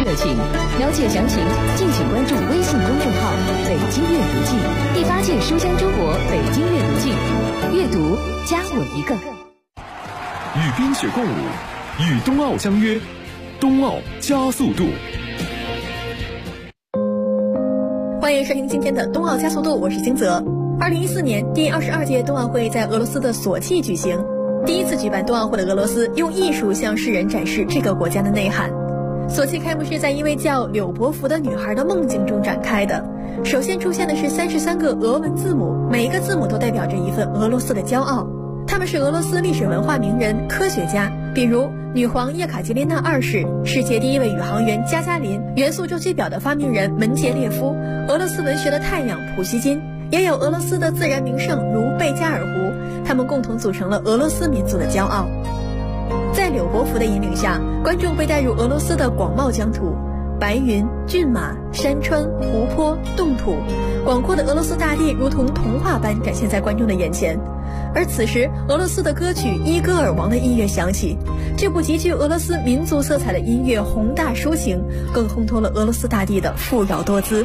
特性。了解详情，敬请关注微信公众号“北京阅读记”，第8届书香中国北京阅读季，阅读加我一个。 与冰雪共舞，与冬奥相约，冬奥加速度。 欢迎收听今天的冬奥加速度，我是金泽。2014年第22届冬奥会在俄罗斯的索契举行。第一次举办冬奥会的俄罗斯用艺术向世人展示这个国家的内涵。索契开幕式在一位叫柳伯福的女孩的梦境中展开的。首先出现的是33个俄文字母，每一个字母都代表着一份俄罗斯的骄傲。他们是俄罗斯历史文化名人、科学家，比如女皇叶卡捷琳娜2世、世界第一位宇航员加加林、元素周期表的发明人门捷列夫、俄罗斯文学的太阳普希金，也有俄罗斯的自然名胜如贝加尔湖，他们共同组成了俄罗斯民族的骄傲。在柳伯福的引领下，观众被带入俄罗斯的广袤疆土，白云、骏马、山川、湖泊、冻土，广阔的俄罗斯大地如同童话般展现在观众的眼前。而此时，俄罗斯的歌曲《伊戈尔王》的音乐响起，这部极具俄罗斯民族色彩的音乐宏大抒情，更烘托了俄罗斯大地的富饶多姿。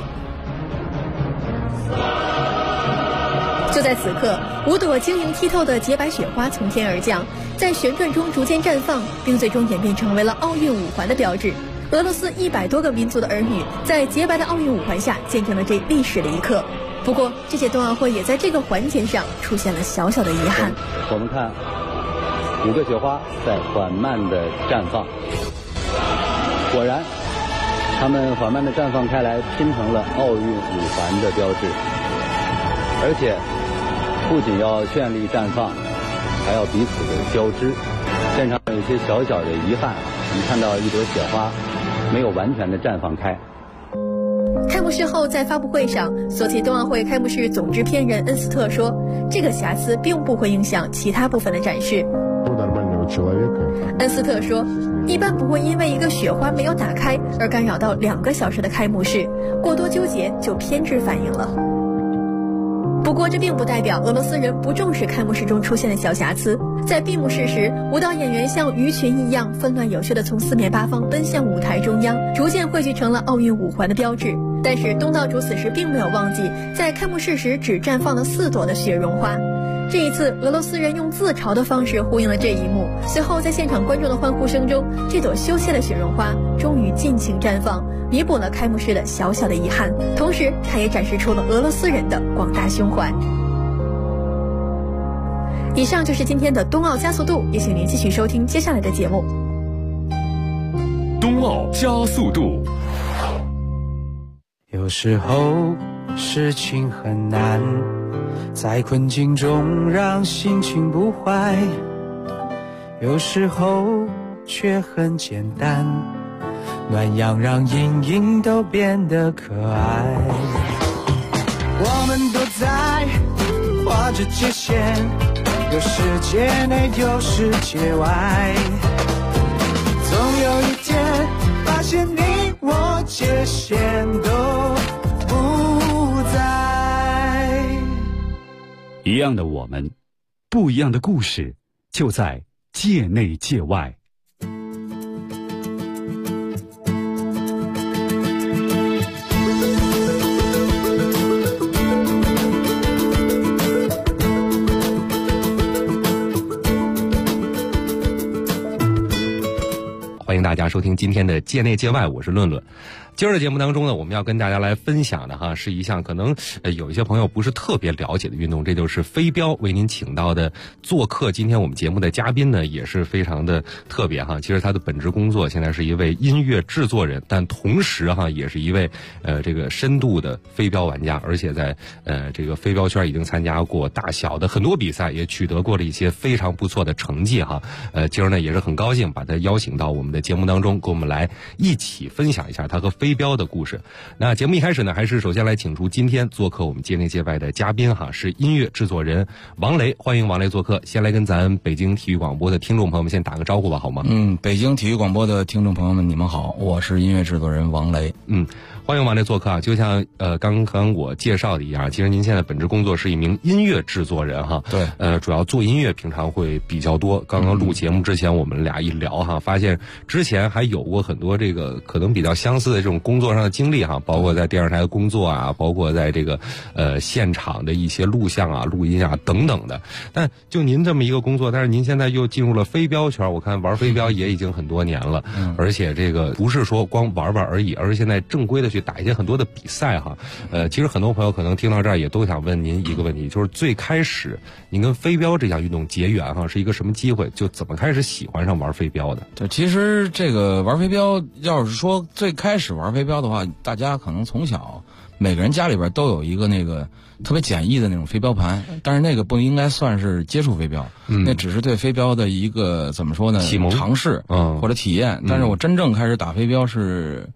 就在此刻，5朵晶莹剔透的洁白雪花从天而降，在旋转中逐渐绽放，并最终演变成为了奥运5环的标志。俄罗斯100多个民族的儿女在洁白的奥运5环下见证了这历史的一刻。不过这届冬奥会也在这个环节上出现了小小的遗憾。 我们看5个雪花在缓慢地绽放，果然它们缓慢地绽放开来，拼成了奥运5环的标志。而且不仅要绚丽绽放，还要彼此的交织。现场有一些小小的遗憾，你看到一朵雪花没有完全的绽放开。 开幕式后，在发布会上，索契冬奥会开幕式总制片人恩斯特说，这个瑕疵并不会影响其他部分的展示。恩斯特说，一般不会因为一个雪花没有打开而干扰到2个小时的开幕式，过多纠结就偏执反应了。不过这并不代表俄罗斯人不重视开幕式中出现的小瑕疵。在闭幕式时，舞蹈演员像鱼群一样纷乱有序地从4面8方奔向舞台中央，逐渐汇聚成了奥运5环的标志。但是东道主此时并没有忘记，在开幕式时只绽放了4朵的雪绒花。这一次，俄罗斯人用自嘲的方式呼应了这一幕。随后，在现场观众的欢呼声中，这朵羞怯的雪绒花终于尽情绽放，弥补了开幕式的小小的遗憾。同时，它也展示出了俄罗斯人的广大胸怀。以上就是今天的冬奥加速度，也请您继续收听接下来的节目。 冬奥加速度。 有时候事情很难，在困境中让心情不坏，有时候却很简单，暖阳让阴影都变得可爱。我们都在画着界限，有世界内有世界外，总有一天发现你我界限都不在。 一样的我们，不一样的故事，就在界内界外。 欢迎大家收听今天的界内界外，我是论论。今儿的节目当中呢，我们要跟大家来分享的是一项可能有一些朋友不是特别了解的运动，这就是飞镖。为您请到的做客今天我们节目的嘉宾呢，也是非常的特别其实他的本职工作现在是一位音乐制作人，但同时也是一位这个深度的飞镖玩家，而且在这个飞镖圈已经参加过大小的很多比赛，也取得过了一些非常不错的成绩今儿呢也是很高兴把他邀请到我们的节目当中，跟我们来一起分享一下他和飞镖的故事。那节目一开始呢，还是首先来请出今天做客我们界内界外的嘉宾是音乐制作人王雷。欢迎王雷做客。先来跟咱北京体育广播的听众朋友们先打个招呼吧，好吗？ 北京体育广播的听众朋友们，你们好，我是音乐制作人王雷。 欢迎王雷做客就像刚刚我介绍的一样，其实您现在本职工作是一名音乐制作人对， 主要做音乐平常会比较多。刚刚录节目之前我们俩一聊发现之前还有过很多这个可能比较相似的这种工作上的经历哈，包括在电视台的工作啊，包括在这个现场的一些录像啊、录音啊等等的。但就您这么一个工作，但是您现在又进入了飞镖圈，我看玩飞镖也已经很多年了，而且这个不是说光玩玩而已，而是现在正规的去打一些很多的比赛哈。其实很多朋友可能听到这儿也都想问您一个问题，就是最开始您跟飞镖这项运动结缘哈，是一个什么机会？就怎么开始喜欢上玩飞镖的？ 对，其实这个玩飞镖，要是说最开始玩飞镖的话，大家可能从小每个人家里边都有一个那个特别简易的那种飞镖盘，但是那个不应该算是接触飞镖，那只是对飞镖的一个怎么说呢， 启蒙尝试或者体验。但是我真正开始打飞镖是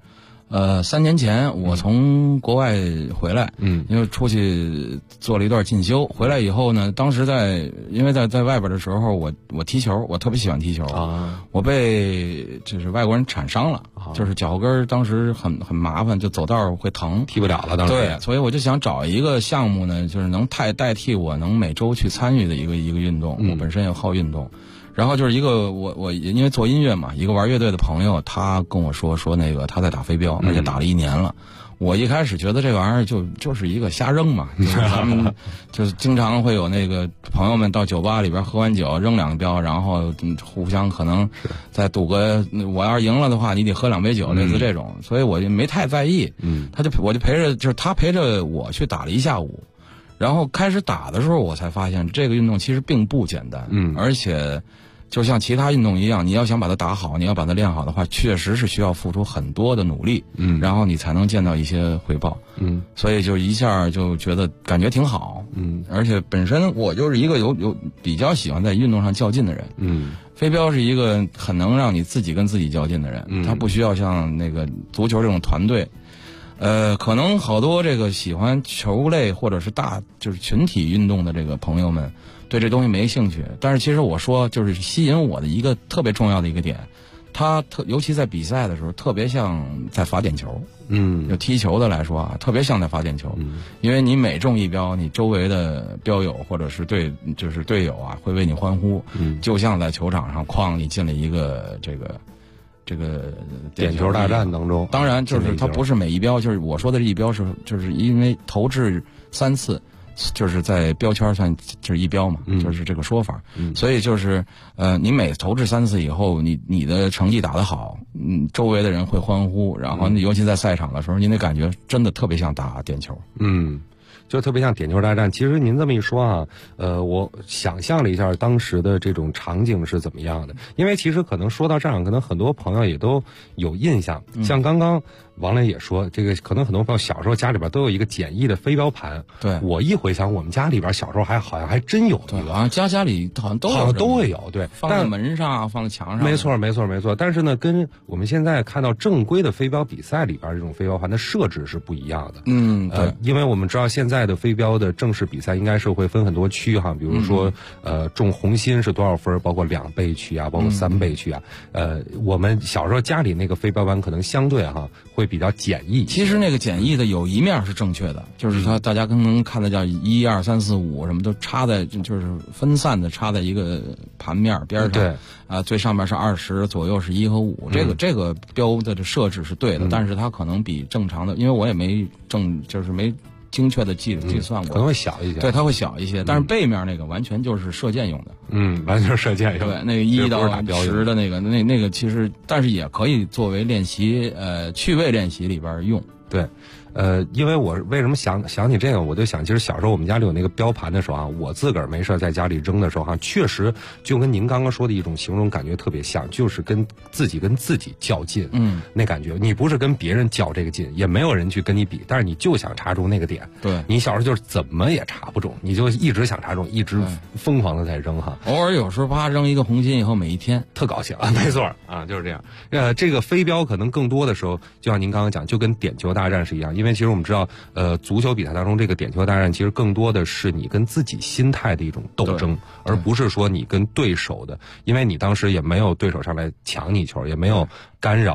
3年前我从国外回来，因为出去做了一段进修，回来以后呢，当时因为在外边的时候，我踢球，我特别喜欢踢球啊，我被就是外国人铲伤了，就是脚后跟当时很麻烦，就走道会疼， 踢不了了当时。 对，所以我就想找一个项目呢，就是能代替我能每周去参与的一个运动，我本身也好运动。然后就是一个我因为做音乐嘛，一个玩乐队的朋友，他跟我说那个他在打飞镖，而且打了1年了。我一开始觉得这玩意儿就是一个瞎扔嘛，就是咱们就是经常会有那个朋友们到酒吧里边喝完酒扔2个镖，然后互相可能再赌个，我要是赢了的话，你得喝2杯酒，类似这种，所以我就没太在意。我就陪着，就是他陪着我去打了1下午，然后开始打的时候，我才发现这个运动其实并不简单，而且就像其他运动一样，你要想把它打好，你要把它练好的话，确实是需要付出很多的努力，然后你才能见到一些回报，所以就一下就觉得感觉挺好，而且本身我就是一个有比较喜欢在运动上较劲的人，飞镖是一个很能让你自己跟自己较劲的人，他不需要像那个足球这种团队。可能好多这个喜欢球类或者是就是群体运动的这个朋友们对这东西没兴趣，但是其实我说就是吸引我的一个特别重要的一个点，它尤其在比赛的时候特别像在罚点球，就踢球的来说啊，特别像在罚点球，因为你每中1镖，你周围的镖友或者是队友啊会为你欢呼，就像在球场上哐你进了一个这个点球大战当中。 当然就是它不是每1镖，就是我说的这1镖就是因为投掷3次，就是在标圈算就是1镖嘛，就是这个说法。所以就是你每投掷3次以后，你的成绩打得好，周围的人会欢呼，然后尤其在赛场的时候，你得感觉真的特别像打点球。 就特别像点球大战。其实您这么一说啊，我想象了一下当时的这种场景是怎么样的。因为其实可能说到这儿，可能很多朋友也都有印象。像刚刚王磊也说，这个可能很多朋友小时候家里边都有一个简易的飞镖盘。 对， 我一回想，我们家里边小时候好像还真有一个， 好像家里好像都会有，对， 放在门上，放在墙上。 没错。但是呢，跟我们现在看到正规的飞镖比赛里边这种飞镖盘的设置是不一样的。 对， 因为我们知道现在的飞镖的正式比赛应该是会分很多区哈，比如说中红心是多少分，包括2倍区啊，包括3倍区啊。我们小时候家里那个飞镖盘可能相对会比较简易。 其实那个简易的有一面是正确的，就是它大家可能看的叫1、2、3、4、5什么都插在，就是分散的插在一个盘面边上。 对最上面是20，左右是1和5。这个标的设置是对的，但是它可能比正常的，因为我也没就是没精确的计算过， 可能会小一些。 对，它会小一些，但是背面那个完全就是射箭用的。 完全是射箭用的。 对，那个1到10的那个其实，但是也可以作为练习趣味练习里边用。 对。因为我为什么想起这个，我就想，其实小时候我们家里有那个标盘的时候我自个儿没事在家里扔的时候确实就跟您刚刚说的一种形容感觉特别像，就是跟自己较劲。那感觉你不是跟别人较这个劲，也没有人去跟你比，但是你就想插中那个点。 对， 你小时候就是怎么也插不中，你就一直想插中，一直疯狂的在扔偶尔有时候啪扔一个红心以后，每一天特高兴没错就是这样。这个飞镖可能更多的时候，就像您刚刚讲，就跟点球大战是一样。因为其实我们知道，足球比赛当中，这个点球大战其实更多的是你跟自己心态的一种斗争，而不是说你跟对手的，因为你当时也没有对手上来抢你球，也没有干扰你，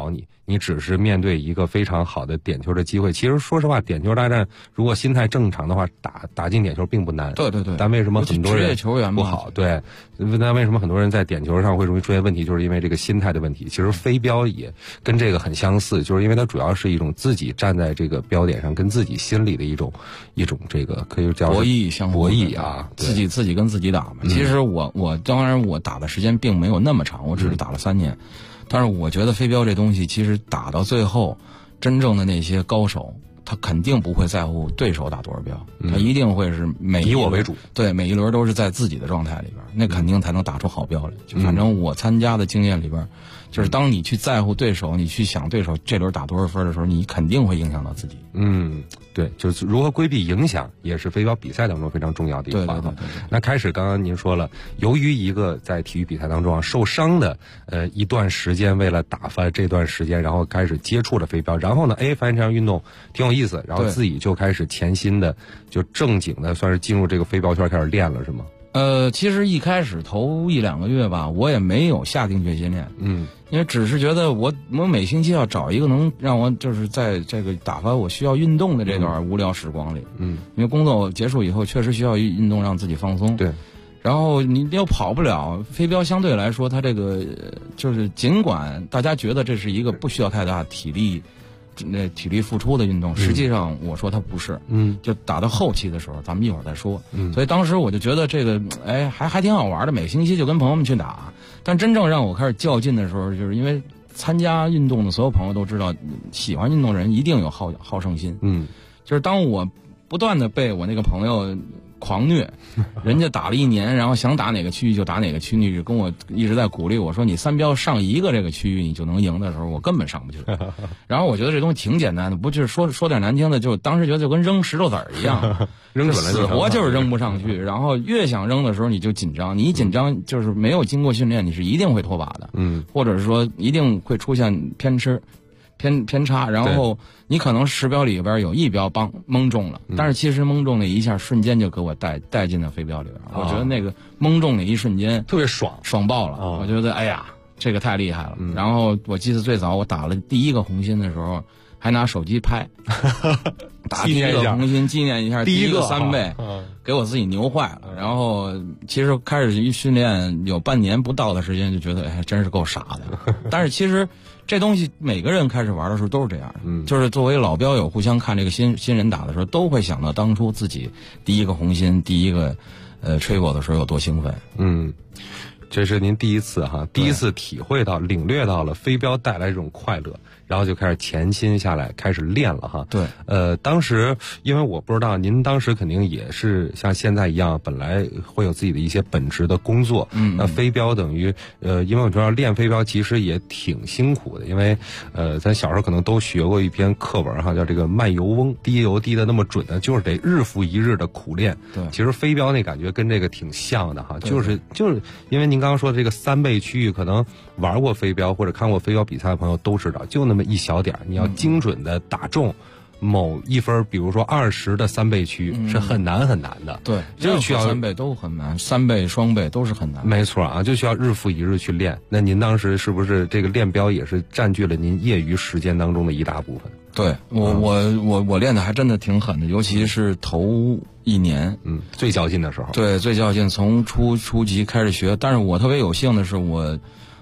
你只是面对一个非常好的点球的机会。其实说实话，点球大战如果心态正常的话，打进点球并不难。 对对对。 但为什么很多人职业球员不好？对，那为什么很多人在点球上会容易出现问题？就是因为这个心态的问题。其实飞镖也跟这个很相似，就是因为它主要是一种自己站在这个标点上，跟自己心里的一种这个可以叫博弈博弈啊， 自己跟自己打嘛。其实我当然我打的时间并没有那么长，我只是打了3年。但是我觉得飞镖这东西，其实打到最后，真正的那些高手，他肯定不会在乎对手打多少镖，他一定会是以我为主， 对，每一轮都是在自己的状态里边，那肯定才能打出好镖来。就反正我参加的经验里边，就是当你去在乎对手，你去想对手这轮打多少分的时候，你肯定会影响到自己。 对，就是如何规避影响，也是飞镖比赛当中非常重要的一个方法。 对。 那开始，刚刚您说了，由于一个在体育比赛当中受伤的一段时间，为了打发这段时间，然后开始接触了飞镖，然后呢，发现这项运动挺有意思，然后自己就开始潜心的，就正经的算是进入这个飞镖圈开始练了，是吗？ 其实一开始头1-2个月吧，我也没有下定决心练，因为只是觉得我每星期要找一个能让我就是在这个打发我需要运动的这段无聊时光里，因为工作结束以后确实需要运动让自己放松， 对， 然后你又跑不了，飞镖相对来说它这个就是尽管大家觉得这是一个不需要太大体力付出的运动，实际上我说它不是，就打到后期的时候，咱们一会儿再说。所以当时我就觉得这个，还挺好玩的，每星期就跟朋友们去打。但真正让我开始较劲的时候，就是因为参加运动的所有朋友都知道，喜欢运动人一定有好胜心。就是当我不断的被我那个朋友狂虐，人家打了1年，然后想打哪个区域就打哪个区域，跟我一直在鼓励我说你3镖上一个这个区域你就能赢的时候，我根本上不去。然后我觉得这东西挺简单的，不就是说点难听的，就当时觉得就跟扔石头子儿一样， 扔准了死活就是扔不上去。然后越想扔的时候你就紧张，你一紧张就是没有经过训练，你是一定会脱靶的，或者是说一定会出现偏差，然后你可能10镖里边有1镖蒙中了，但是其实蒙中那一下瞬间就给我带进了飞镖里边。我觉得那个蒙中那一瞬间特别爽爆了，我觉得哎呀这个太厉害了。然后我记得最早我打了第一个红心的时候，还拿手机拍，打第一个红心纪念一下第一个3倍，给我自己牛坏了。然后其实开始一训练有半年不到的时间，就觉得真是够傻的。但是其实这东西每个人开始玩的时候都是这样的，就是作为老镖友互相看这个新人打的时候，都会想到当初自己第一个红心第一个吹过的时候有多兴奋。 这是您第一次体会到领略到了飞镖带来这种快乐，然后就开始潜心下来开始练了哈。 对， 当时因为我不知道您当时肯定也是像现在一样，本来会有自己的一些本职的工作。那飞镖等于因为我知道练飞镖其实也挺辛苦的，因为咱小时候可能都学过一篇课文哈，叫这个慢油翁，滴油滴的那么准的，就是得日复一日的苦练。 对， 其实飞镖那感觉跟这个挺像的哈，就是因为您刚刚说的这个3倍区域，可能玩过飞镖或者看过飞镖比赛的朋友都知道，就那么一小点，你要精准的打中某一分，比如说20的3倍区，是很难的。 对， 就需要 3倍都很难，3倍、双倍都是很难。 没错啊，就需要日复一日去练。那您当时是不是这个练镖也是占据了您业余时间当中的一大部分？ 对，我练的还真的挺狠的，尤其是头1年， 最较劲的时候。 对，最较劲，从初级开始学。但是我特别有幸的是，我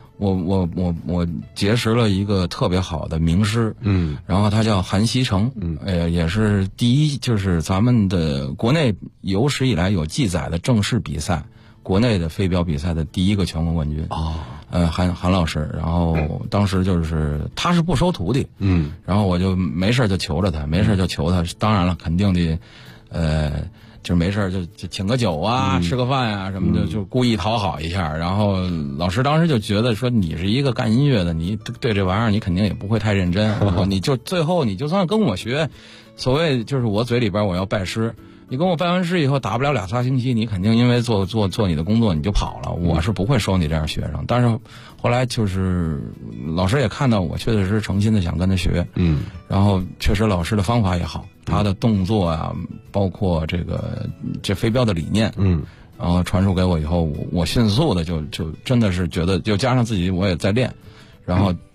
结识了一个特别好的名师，然后他叫韩锡成，也是就是咱们的国内有史以来有记载的正式比赛，国内的飞镖比赛的第一个全国冠军。韩老师，然后当时就是他是不收徒弟，然后我就没事就求着他，当然了，肯定得，就是没事就请个酒啊，吃个饭啊什么的，就故意讨好一下。然后老师当时就觉得说，你是一个干音乐的，你对这玩意儿你肯定也不会太认真，你就最后你就算跟我学，所谓就是我嘴里边我要拜师。你跟我拜完师以后打不了2-3星期，你肯定因为做你的工作你就跑了，我是不会收你这样学生。但是后来就是老师也看到我确实是诚心的想跟他学，然后确实老师的方法也好，他的动作啊，包括这飞镖的理念，然后传授给我以后，我迅速的就真的是觉得，就加上自己我也在练，然后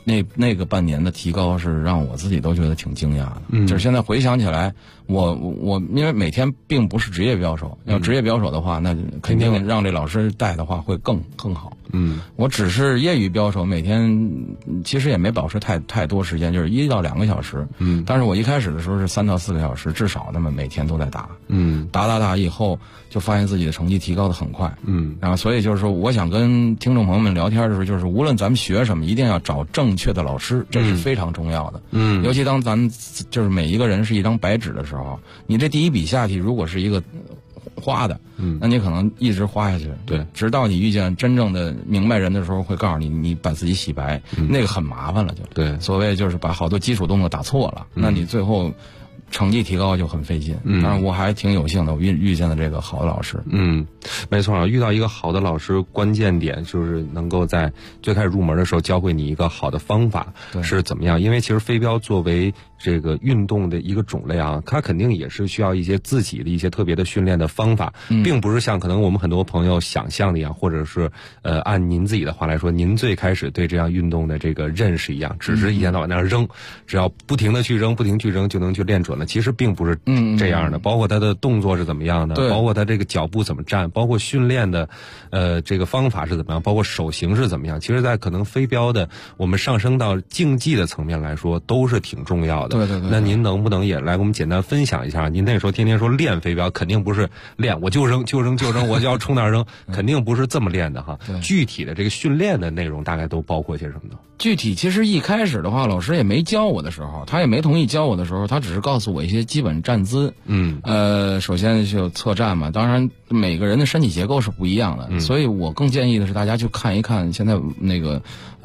那个半年的提高是让我自己都觉得挺惊讶的。就是现在回想起来，我因为每天并不是职业标手，要职业标手的话，那肯定让这老师带的话会更好。我只是业余标手，每天其实也没保持太多时间，就是1到2个小时。但是我一开始的时候是3到4个小时，至少那么每天都在打。打以后就发现自己的成绩提高的很快。然后所以就是说，我想跟听众朋友们聊天的时候，就是无论咱们学什么，一定要找正确的老师，这是非常重要的。尤其当咱们就是每一个人是一张白纸的时候，你这第一笔下题如果是一个花的，那你可能一直花下去， 对， 直到你遇见真正的明白人的时候，会告诉你，你把自己洗白，那个很麻烦了，就对， 所谓就是把好多基础动作打错了，那你最后成绩提高就很费劲。当然我还挺有幸的，我遇见了这个好的老师。 没错啊，遇到一个好的老师，关键点就是能够在最开始入门的时候教会你一个好的方法是怎么样。因为其实飞镖作为这个运动的一个种类啊，它肯定也是需要一些自己的一些特别的训练的方法，并不是像可能我们很多朋友想象的一样，或者是按您自己的话来说，您最开始对这样运动的这个认识一样，只是一天到晚那样扔，只要不停的去扔就能去练准了。其实并不是这样的，包括他的动作是怎么样的，包括他这个脚步怎么站，包括训练的这个方法是怎么样，包括手型是怎么样，其实在可能飞镖的我们上升到竞技的层面来说都是挺重要的。 对。 那您能不能也来给我们简单分享一下？您那时候天天说练飞镖，肯定不是练我就扔，我就要冲那儿扔，肯定不是这么练的哈。具体的这个训练的内容大概都包括些什么呢？ 具体其实一开始的话，老师也没教我的时候，他也没同意教我的时候，他只是告诉我一些基本站姿。首先就侧站嘛，当然每个人的身体结构是不一样的，所以我更建议的是大家去看一看现在那个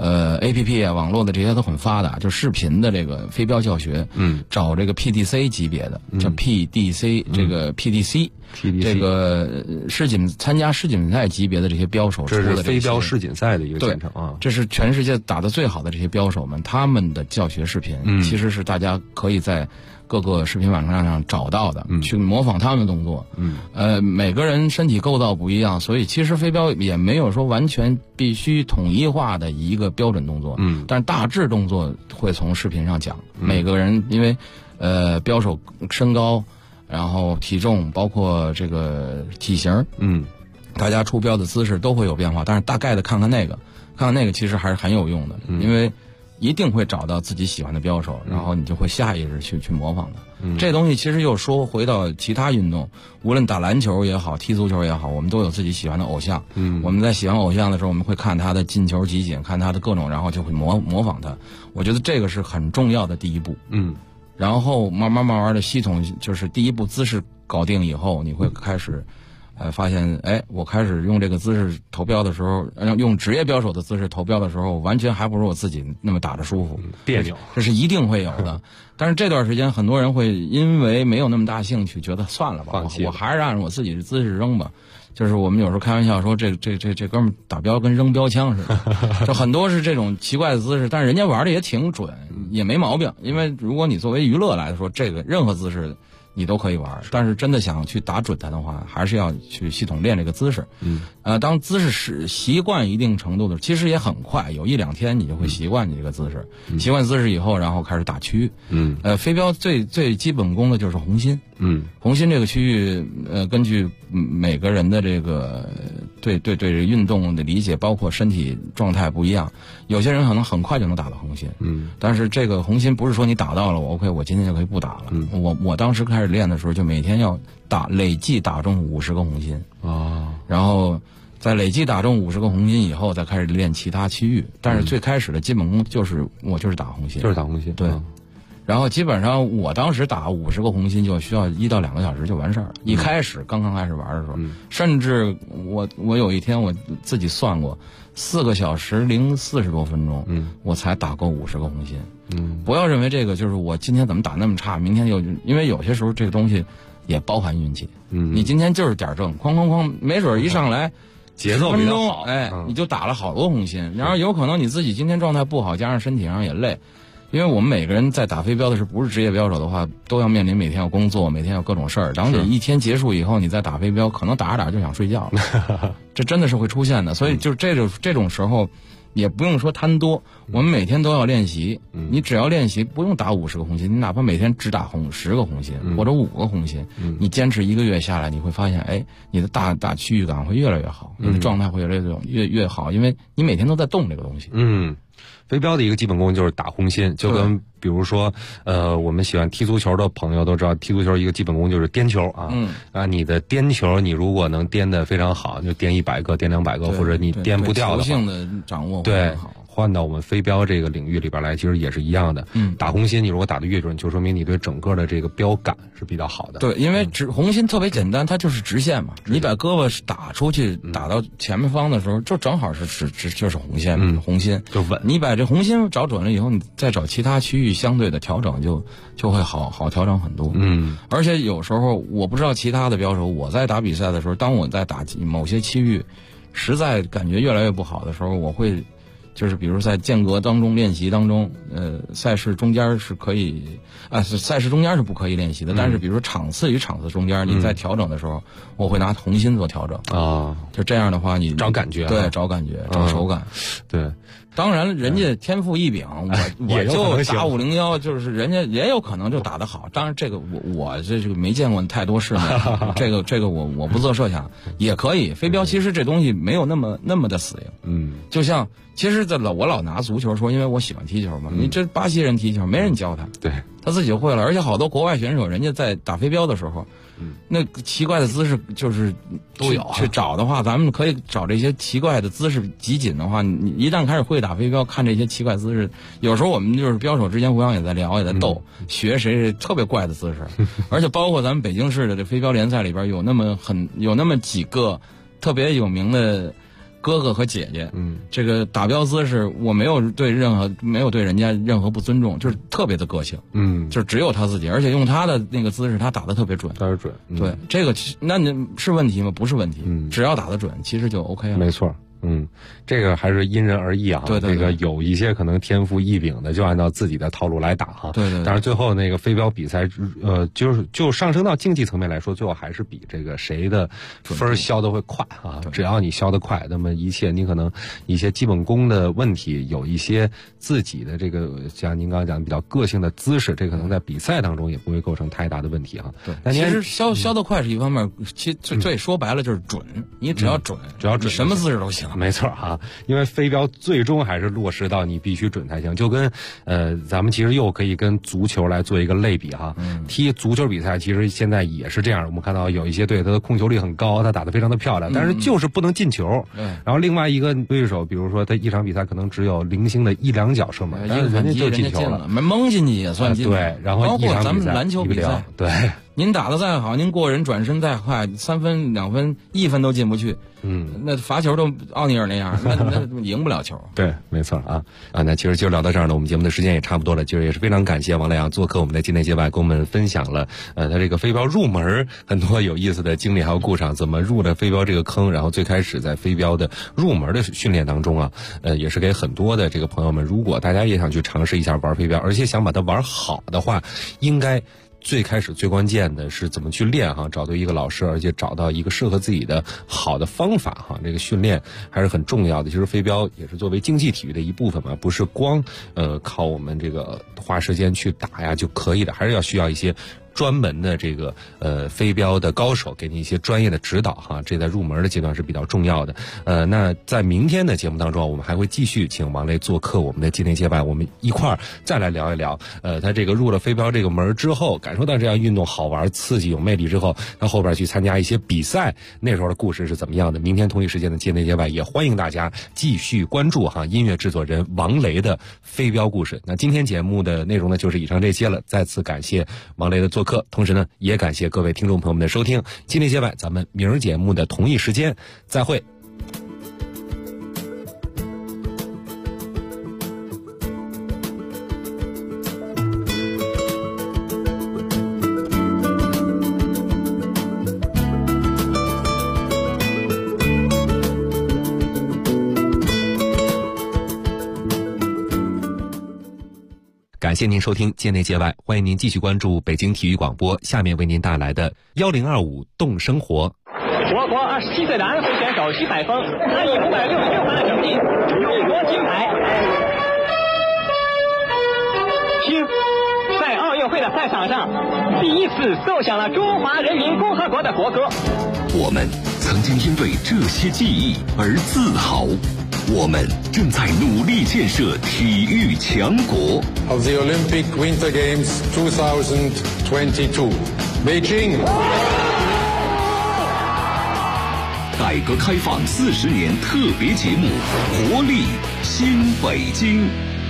APP 啊，网络的这些都很发达，就视频的这个飞镖教学。找这个 PDC 级别的，叫 PDC 这个 PDC 这个参加世锦赛级别的这些镖手， 这是飞镖世锦赛的一个简称啊。 这是全世界打得最好的这些镖手们，他们的教学视频，其实是大家可以在各个视频网站上找到的，去模仿他们的动作。每个人身体构造不一样，所以其实飞镖也没有说完全必须统一化的一个标准动作。但是大致动作会从视频上讲。每个人因为镖手身高，然后体重，包括这个体型，大家出镖的姿势都会有变化，但是大概的看看那个其实还是很有用的，因为一定会找到自己喜欢的镖手，然后你就会下意识去模仿它。这东西其实又说回到其他运动，无论打篮球也好，踢足球也好，我们都有自己喜欢的偶像。我们在喜欢偶像的时候，我们会看他的进球集锦，看他的各种，然后就会模仿他。我觉得这个是很重要的第一步。然后慢慢的系统，就是第一步姿势搞定以后，你会开始发现，我开始用这个姿势投镖的时候，用职业镖手的姿势投镖的时候，完全还不如我自己那么打着舒服， 别扭， 这是一定会有的。但是这段时间，很多人会因为没有那么大兴趣，觉得算了吧，我还是按我自己的姿势扔吧。就是我们有时候开玩笑说，这哥们打镖跟扔标枪似的，就很多是这种奇怪的姿势，但是人家玩的也挺准，也没毛病。因为如果你作为娱乐来说，这个任何姿势你都可以玩，但是真的想去打准它的话，还是要去系统练这个姿势。当姿势是习惯一定程度的，其实也很快，有1-2天你就会习惯你这个姿势。习惯姿势以后，然后开始打区。飞镖最基本功的就是红心。红心这个区域，根据每个人的这个对这个运动的理解，包括身体状态不一样，有些人可能很快就能打到红心。但是这个红心不是说你打到了我今天就可以不打了。我当时开始练的时候，就每天要累计打中50个红心。然后在累计打中50个红心以后，再开始练其他区域。但是最开始的基本功就是打红心， 就是打红心。 对。然后基本上我当时打50个红心就需要1到2个小时就完事儿了。刚刚开始玩的时候，甚至我有一天我自己算过，4个小时零40多分钟，我才打够50个红心。不要认为这个就是我今天怎么打那么差，明天因为有些时候这个东西也包含运气。你今天就是点正，哐哐哐，没准一上来节奏比较好， 你就打了好多红心。然后有可能你自己今天状态不好，加上身体上也累。因为我们每个人在打飞镖的时候，不是职业镖手的话，都要面临每天要工作，每天要各种事儿。然后你一天结束以后，你再打飞镖，可能打着打着就想睡觉了，这真的是会出现的。所以就是这种时候， 也不用说贪多，我们每天都要练习。你只要练习，不用打50个红心，你哪怕每天只打10个红心或者5个红心，你坚持1个月下来，你会发现，哎，你的大区域感会越来越好，你的状态会越好，因为你每天都在动这个东西。 飞镖的一个基本功就是打红心，就跟比如说我们喜欢踢足球的朋友都知道，踢足球一个基本功就是颠球啊。你的颠球你如果能颠得非常好，就颠100个颠200个，或者你颠不掉的话， 球性的掌握对很好。 换到我们飞镖这个领域里边来，其实也是一样的。打红心你如果打得越准，就说明你对整个的这个标感是比较好的。 对，因为红心特别简单，它就是直线嘛。你把胳膊打出去，打到前面方的时候，就正好是就是红线，红心就稳。 你把这红心找准了以后，你再找其他区域相对的调整，就会好调整很多。而且有时候我不知道其他的标手，我在打比赛的时候，当我在打某些区域，实在感觉越来越不好的时候，我会。就是比如在间隔当中练习当中，赛事中间是可以，赛事中间是不可以练习的。但是比如说场次与场次中间，你在调整的时候，我会拿红心做调整啊。 就这样的话，你找感觉， 对，找感觉，找手感， 对。 当然，人家天赋异禀，我就打501，就是人家也有可能就打得好。当然，这个我这个没见过太多世面，这个我不做设想，也可以。飞镖其实这东西没有那么的死硬，就像其实我老拿足球说，因为我喜欢踢球嘛。你这巴西人踢球，没人教他， 对， 他自己就会了。而且好多国外选手，人家在打飞镖的时候。那奇怪的姿势就是都有去找的话，咱们可以找这些奇怪的姿势集锦的话，你一旦开始会打飞镖，看这些奇怪姿势，有时候我们就是标手之间互相也在聊，也在斗，学谁特别怪的姿势，而且包括咱们北京市的这飞镖联赛里边有那么几个特别有名的哥哥和姐姐，这个打镖姿势我没有对人家任何不尊重，就是特别的个性，就是只有他自己，而且用他的那个姿势，他打得特别准，对，这个那你是问题吗？不是问题，只要打得准，其实就 OK 了。 没错。这个还是因人而异啊。 对， 这个有一些可能天赋异禀的，就按照自己的套路来打哈。 对。 但是最后那个飞镖比赛，就上升到竞技层面来说，最后还是比这个谁的分消得会快啊。只要你消得快，那么一切你可能一些基本功的问题，有一些自己的这个像您刚刚讲的比较个性的姿势，这可能在比赛当中也不会构成太大的问题哈。 对。但其实消得快是一方面，其实最说白了就是准，你只要准，什么姿势都行。 没错啊，因为飞镖最终还是落实到你必须准才行，就跟咱们其实又可以跟足球来做一个类比哈。踢足球比赛其实现在也是这样，我们看到有一些队他的控球率很高，他打得非常的漂亮，但是就是不能进球。然后另外一个对手，比如说他一场比赛可能只有零星的1-2脚射门，但是人家就进球了， 蒙进去也算进。 对，然后一场比赛包括咱们篮球比赛， 对。 您打得再好，您过人转身再快，3分2分1分都进不去，那罚球都奥尼尔那样，那赢不了球。 对，没错啊。那其实就聊到这儿呢，我们节目的时间也差不多了。其实也是非常感谢王莱阳做客我们的境内街外，跟我们分享了他这个飞镖入门很多有意思的经历还有故事，怎么入的飞镖这个坑，然后最开始在飞镖的入门的训练当中啊，也是给很多的这个朋友们，如果大家也想去尝试一下玩飞镖，而且想把它玩好的话，应该最开始最关键的是怎么去练哈，找到一个老师，而且找到一个适合自己的好的方法哈。这个训练还是很重要的。其实飞镖也是作为竞技体育的一部分嘛，不是光靠我们这个花时间去打呀就可以的，还是要需要一些专门的这个飞镖的高手给你一些专业的指导哈，这在入门的阶段是比较重要的。那在明天的节目当中，我们还会继续请王雷做客我们的境内街外，我们一块儿再来聊一聊他这个入了飞镖这个门之后，感受到这样运动好玩刺激有魅力之后，他后边去参加一些比赛，那时候的故事是怎么样的。明天同一时间的境内街外也欢迎大家继续关注哈音乐制作人王雷的飞镖故事。那今天节目的内容呢就是以上这些了，再次感谢王雷的做客，同时呢也感谢各位听众朋友们的收听。境内街外咱们明儿节目的同一时间再会。感谢您收听界内界外，欢迎您继续关注北京体育广播，下面为您带来的1025动生活。 我国27岁的安徽选手徐海峰，他以566分的成绩勇夺金牌。听，在奥运会的赛场上，第一次奏响了中华人民共和国的国歌。 我们曾经因为这些记忆而自豪，我们正在努力建设体育强国。 Of the Olympic Winter Games 2022, Beijing。 改革开放40年特别节目，活力新北京。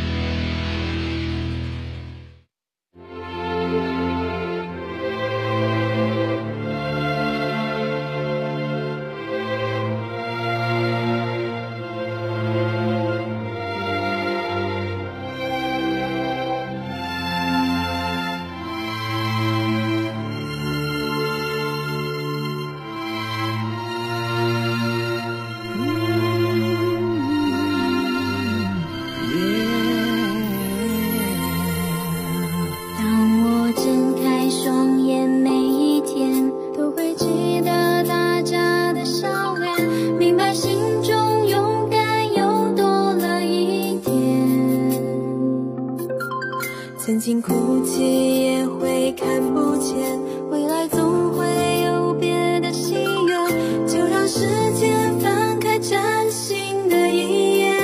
曾经哭泣也会看不见，未来总会有别的心愿，就让时间翻开崭新的一页。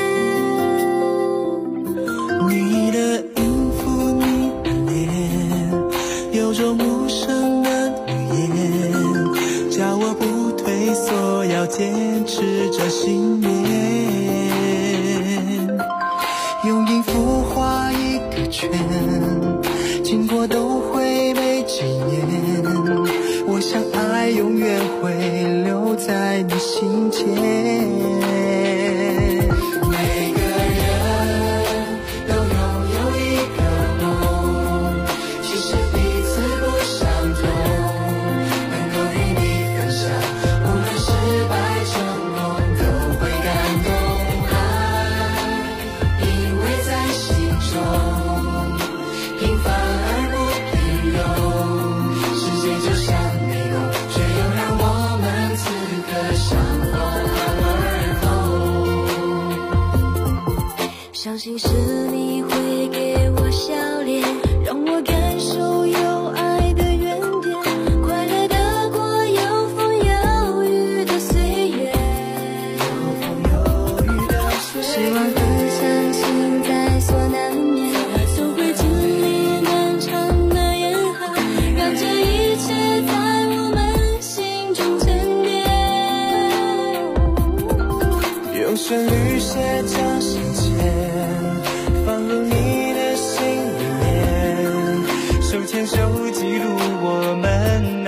你的音符，你的脸，有种陌生的语言，叫我不退缩，要坚持着信念。用音符画一个圈，经过都会被纪念。我想爱永远会留在你心间。每个人都拥有一个梦，其实彼此不相同，能够与你分享，无论失败成功都会感动。爱依偎在心中，平凡而不平庸，世界就像迷宫，却又让我们此刻相逢而后。 相信是你会给我笑脸，让我感受有爱的原点，快乐的过有风有雨的岁月，希望和相信在所难免，都会经历漫长的严寒，让这一切在我们心中沉淀。 用旋律写张信笺，放入你的心里面，手牵手记录我们